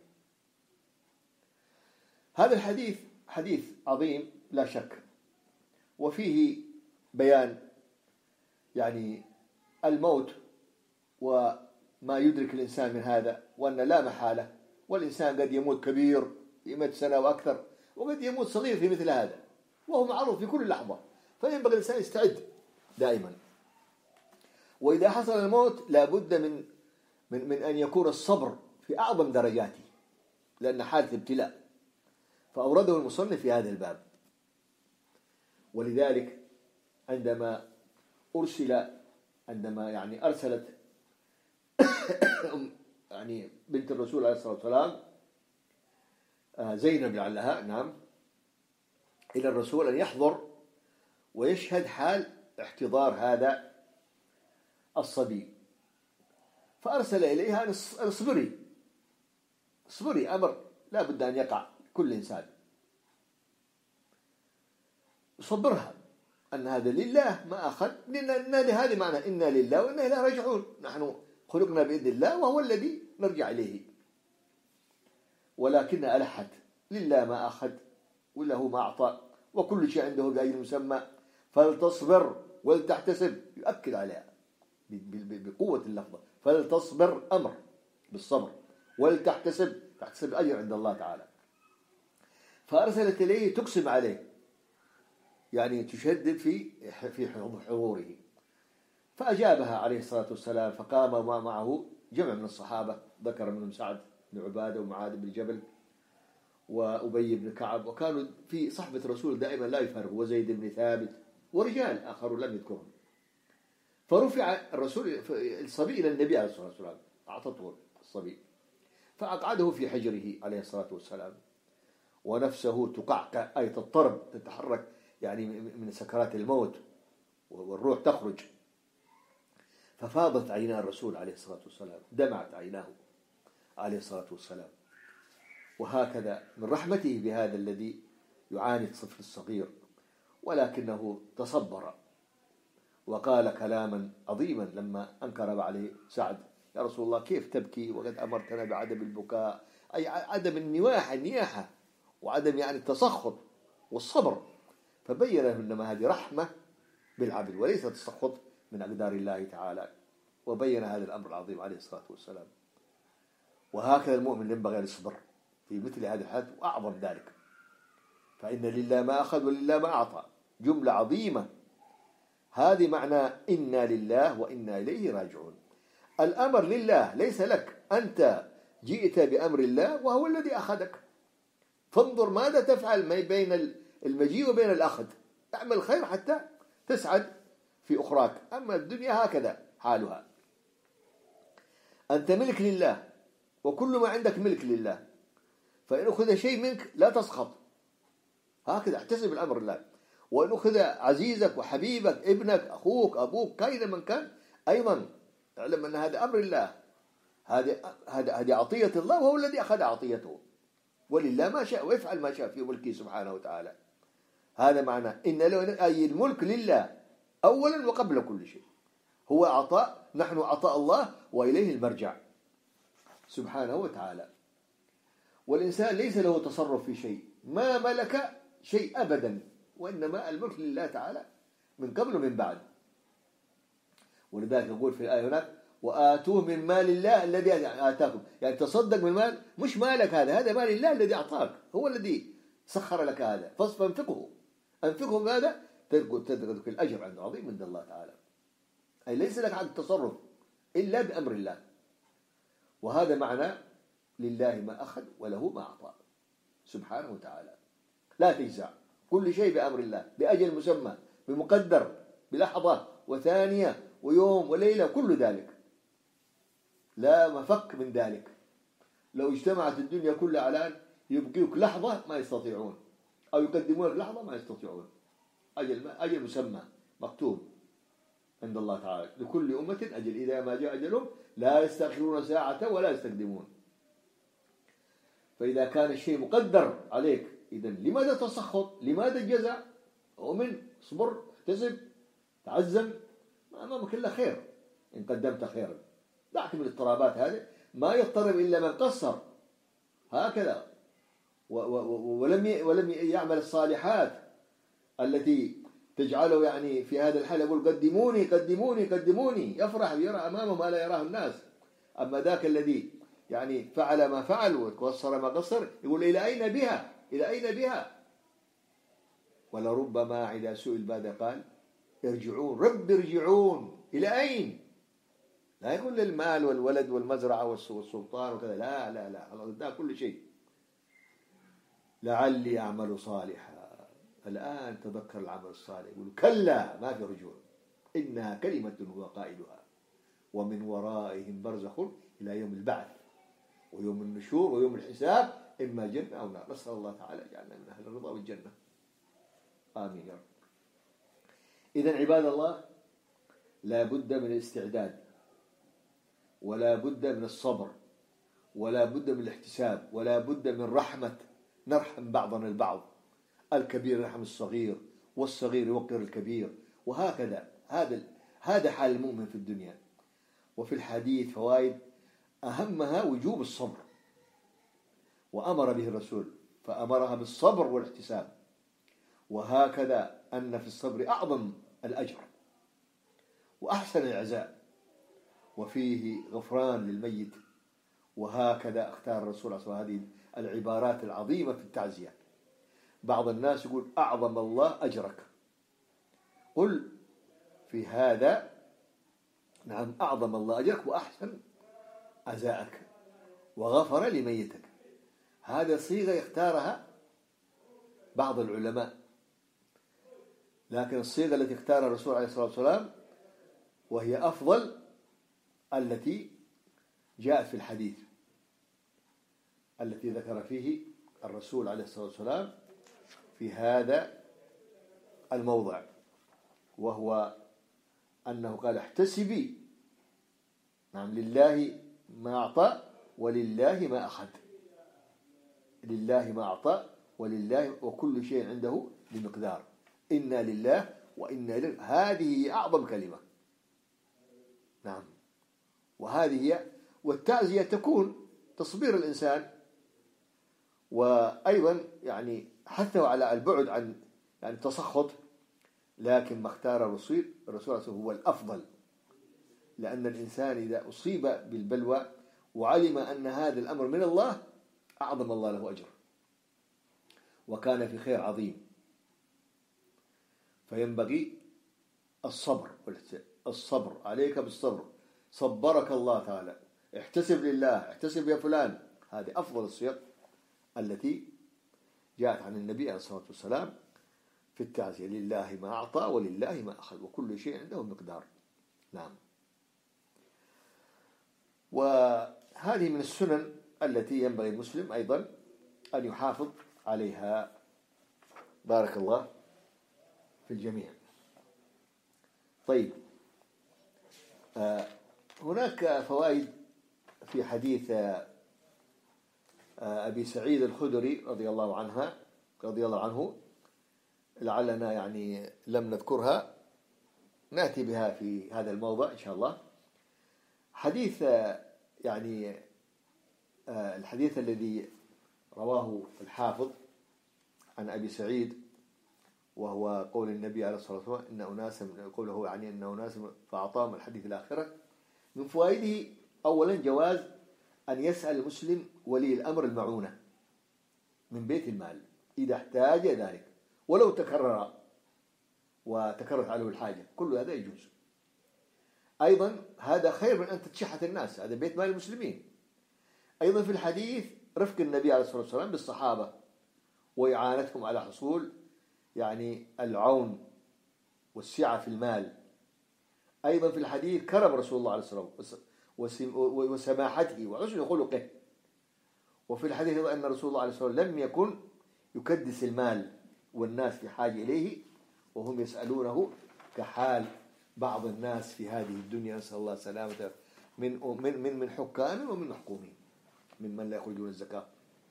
هذا الحديث حديث عظيم لا شك، وفيه بيان يعني الموت وما يدرك الإنسان من هذا، وأن لا محالة، والإنسان قد يموت كبير في مئة سنة وأكثر، وقد يموت صغير في مثل هذا، وهو معروف في كل لحظة، فينبغي الإنسان يستعد دائما. وإذا حصل الموت لا بد من من من أن يكون الصبر في أعظم درجاته، لأن حالة ابتلاء، فأورده المصنف في هذا الباب. ولذلك عندما أرسل عندما يعني أرسلت يعني بنت الرسول عليه الصلاة والسلام زينب لعلها نعم إلى الرسول أن يحضر ويشهد حال احتضار هذا الصبي، فأرسل إليها أن اصبري اصبري، أمر لا بد أن يقع كل إنسان، صبرها أن هذا لله ما أخذ، لأن هذه معنى إنا لله وإنا إليه راجعون، نحن خلقنا بإذن الله وهو الذي نرجع إليه، ولكن ألحت لله ما أخذ وله ما أعطى وكل شيء عنده بأجل مسمى فلتصبر ولتحتسب، يؤكد عليها بقوة اللفظة، فلتصبر أمر بالصبر، ولتحتسب تحتسب أجر عند الله تعالى. فأرسلت إليه تقسم عليه، يعني تشدد في في حضوره، فأجابها عليه الصلاة والسلام، فقام معه جمع من الصحابة، ذكر منهم سعد بن عبادة ومعاذ بن جبل وأبي بن كعب، وكانوا في صحبة الرسول دائما لا يفارقوا، وزيد بن ثابت ورجال آخرون لم يذكرهم. فرفع الرسول الصبي إلى النبي عليه الصلاة والسلام، أعطته الصبي، فأقعده في حجره عليه الصلاة والسلام، ونفسه تقعقع أي تضطرب تتحرك يعني من سكرات الموت والروح تخرج. ففاضت عينا الرسول عليه الصلاة والسلام، دمعت عيناه عليه الصلاة والسلام. وهكذا من رحمته بهذا الذي يعاني الطفل الصغير، ولكنه تصبر وقال كلاما عظيما لما أنكر عليه سعد: يا رسول الله كيف تبكي وقد أمرتنا بعدم البكاء، أي عدم النواحة النياحة وعدم يعني التسخط والصبر. فبين له أنما هذه رحمة بالعبد وليس تسخط من أقدار الله تعالى، وبين هذا الأمر العظيم عليه الصلاة والسلام. وهكذا المؤمن ينبغي أن يصبر في مثل هذه الحالات، وأعظم ذلك، فإن لله ما أخذ ولله ما أعطى، جملة عظيمة. هذه معنى إنا لله وإنا إليه راجعون. الأمر لله ليس لك، أنت جئت بأمر الله وهو الذي أخذك، فانظر ماذا تفعل ما بين المجيء وبين الأخذ. اعمل خير حتى تسعد في أخراك، أما الدنيا هكذا حالها. أنت ملك لله، وكل ما عندك ملك لله، فإن أخذ شيء منك لا تسخط، هكذا احتسب الأمر لله. وإن أخذ عزيزك وحبيبك ابنك أخوك أبوك كائنا من كان، أيضا اعلم أن هذا أمر الله، هذه هذه عطية الله، وهو الذي أخذ عطيته، ولله ما شاء ويفعل ما شاء في ملكه سبحانه وتعالى. هذا معنى إن أي الملك لله أولا وقبل كل شيء، هو عطاء، نحن عطاء الله وإليه المرجع سبحانه وتعالى. والإنسان ليس له تصرف في شيء، ما ملك شيء أبدا، وإنما الملك لله تعالى من قبل ومن بعد. ولذلك يقول في الآية هناك: وآتوه من مال الله الذي آتاكم، يعني تصدق من المال، مش مالك هذا، هذا مال الله الذي أعطاك، هو الذي سخر لك هذا، فانفقه، أنفقه ماذا تدرك الأجر عند عظيم عند الله تعالى. أي ليس لك عن التصرف إلا بأمر الله. وهذا معنى لله ما أخذ وله ما أعطى سبحانه وتعالى. لا تجزع، كل شيء بأمر الله، بأجل مسمى، بمقدر، بلحظة وثانية ويوم وليلة، كل ذلك لا مفك من ذلك. لو اجتمعت الدنيا كلها على أن يبقيك لحظة ما يستطيعون، أو يقدمونك لحظة ما يستطيعون. أجل, أجل مسمى مكتوب عند الله تعالى، لكل أمة أجل، إذا ما جاء أجلهم لا يستأخرون ساعة ولا يستقدمون. فإذا كان الشيء مقدر عليك، إذن لماذا تسخط؟ لماذا الجزع؟ أؤمن، اصبر، احتسب، تعزم، أمامك إلا خير إن قدمت خيرا. دعك من الاضطرابات هذه، ما يضطرب إلا من قصر هكذا ولم ولم يعمل الصالحات التي تجعله يعني في هذا الحال يقول قدموني قدموني قدموني، يفرح ويرى أمامه ما لا يراه الناس. أما ذاك الذي يعني فعل ما فعل وقصر ما قصر، يقول إلى أين بها؟ إلى أين بها؟ ولربما إذا سئل بعد قال ارجعون، رب ارجعون، إلى أين؟ لا يقول للمال والولد والمزرعة والسلطان وكذا، لا لا لا، الله اداه كل شيء. لعلي أعمل صالحا، الآن تذكر العمل الصالح، يقول كلا ما في رجوع، إنها كلمة هو قائلها ومن ورائهم برزخ إلى يوم البعث ويوم النشور ويوم الحساب، إما جنة أو نار. نسأل الله تعالى جعلنا من أهل الرضا والجنة، آمين يا رب. إذن عباد الله، لا بد من الاستعداد، ولا بد من الصبر، ولا بد من الاحتساب، ولا بد من رحمة، نرحم بعضنا البعض، الكبير يرحم الصغير والصغير يوقر الكبير، وهكذا. هذا هذا حال المؤمن في الدنيا. وفي الحديث فوائد أهمها وجوب الصبر، وأمر به الرسول فأمرها بالصبر والاحتساب. وهكذا أن في الصبر أعظم الأجر وأحسن العزاء، وفيه غفران للميت. وهكذا اختار الرسول صلى الله عليه وسلم هذه العبارات العظيمة في التعزية. بعض الناس يقول أعظم الله أجرك، قل في هذا نعم، أعظم الله أجرك وأحسن عزاءك وغفر لميتك. هذا صيغة يختارها بعض العلماء، لكن الصيغة التي اختارها الرسول عليه الصلاة والسلام وهي أفضل التي جاءت في الحديث، التي ذكر فيه الرسول عليه الصلاة والسلام في هذا الموضع، وهو أنه قال احتسبي، نعم، لله ما أعطى ولله ما أخذ، لله ما أعطى ولله وكل شيء عنده بمقدار، إنا لله وإنا إليه. هذه هي أعظم كلمة، نعم، وهذه هي. والتعزية تكون تصبير الإنسان، وأيضا يعني حثه على البعد عن يعني التسخط، لكن ما اختار الرسول الرسول هو الأفضل، لأن الإنسان إذا أصيب بالبلوى وعلم أن هذا الأمر من الله أعظم الله له أجر وكان في خير عظيم. فينبغي الصبر، الصبر عليك بالصبر، صبرك الله تعالى، احتسب لله، احتسب يا فلان. هذه أفضل الصيغ التي جاءت عن النبي عليه الصلاة والسلام في التعزية، لله ما أعطى ولله ما أخذ وكل شيء عنده مقدار. نعم. وهذه من السنن التي ينبغي المسلم أيضا أن يحافظ عليها. بارك الله في الجميع. طيب، هناك فوائد في حديث أبي سعيد الخدري رضي الله عنها رضي الله عنه، لعلنا يعني لم نذكرها، نأتي بها في هذا الموضع إن شاء الله. حديث يعني الحديث الذي رواه الحافظ عن أبي سعيد، وهو قول النبي عليه الصلاة والسلام إن أناسا، قوله يعني إن أناسا فأعطاهم الحديث الآخرة. من فوائده أولا جواز أن يسأل المسلم ولي الأمر المعونة من بيت المال إذا احتاج ذلك، ولو تكرر وتكررت عليه الحاجة، كل هذا يجوز. أيضا هذا خير من أن تتشحت الناس، هذا بيت مال المسلمين. أيضا في الحديث رفق النبي عليه الصلاة والسلام بالصحابة وإعانتهم على حصول يعني العون والسعة في المال. أيضا في الحديث كرم رسول الله عليه الصلاة والسلام وسماحته وحسن خلقه. وفي الحديث أيضا أن رسول الله عليه الصلاة والسلام لم يكن يكدس المال والناس في حاجة إليه وهم يسألونه، كحال بعض الناس في هذه الدنيا، نسأل الله سلامته، من من من من حكام ومن محكومين، ممن لا يخرجون الزكاة.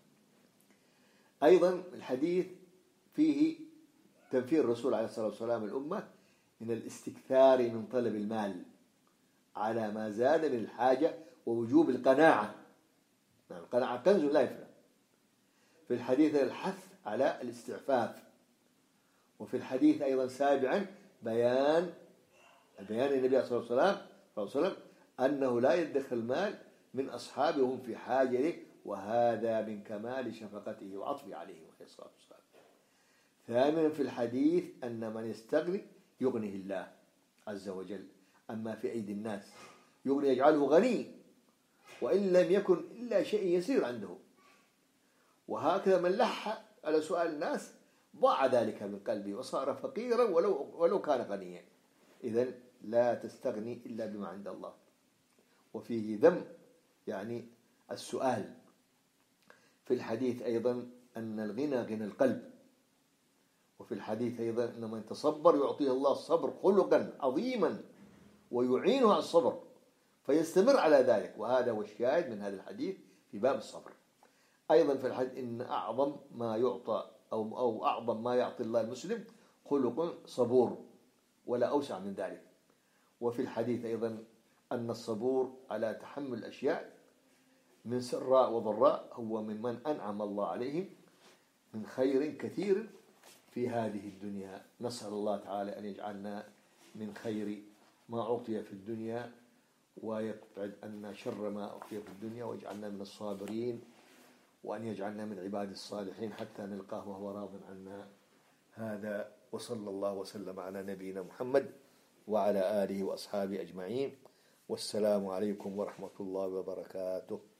أيضا الحديث فيه تنفير الرسول عليه الصلاة والسلام الأمة من الاستكثار من طلب المال على ما زاد من الحاجة، ووجوب القناعة. يعني القناعة كنز لا يفنى. في الحديث الحث على الاستعفاف. وفي الحديث أيضا سابعا بيان بيان النبي صلى الله عليه وسلم أنه لا يدخر المال من أصحابه وهم في حاجة له، وهذا من كمال شفقته وعطفه عليه عليه الصلاة والسلام. ثامنا في الحديث أن من يستغني يغنيه الله عز وجل، أما في أيدي الناس يغني يجعله غني وإن لم يكن إلا شيء يسير عنده. وهكذا من لح على سؤال الناس ضاع ذلك من قلبه وصار فقيرا ولو ولو كان غنيا. إذن لا تستغني إلا بما عند الله. وفيه ذم يعني السؤال. في الحديث أيضا أن الغنى غنى القلب. وفي الحديث أيضا أن من تصبر يعطيه الله الصبر خلقا عظيما ويعينه على الصبر فيستمر على ذلك، وهذا هو الشاهد من هذا الحديث في باب الصبر. أيضا في الحديث إن أعظم ما يعطى أو أو أعظم ما يعطي الله المسلم خلق صبور، ولا أوسع من ذلك. وفي الحديث أيضا أن الصبور على تحمل الأشياء من سراء وضراء هو ممن أنعم الله عليهم من خير كثير في هذه الدنيا. نسأل الله تعالى أن يجعلنا من خير ما أعطي في الدنيا ويقعد أن شر ما أعطي في الدنيا، ويجعلنا من الصابرين، وأن يجعلنا من عباد الصالحين حتى نلقاه وهو راض عنا. هذا وصلى الله وسلم على نبينا محمد وعلى آله وأصحابه أجمعين، والسلام عليكم ورحمة الله وبركاته.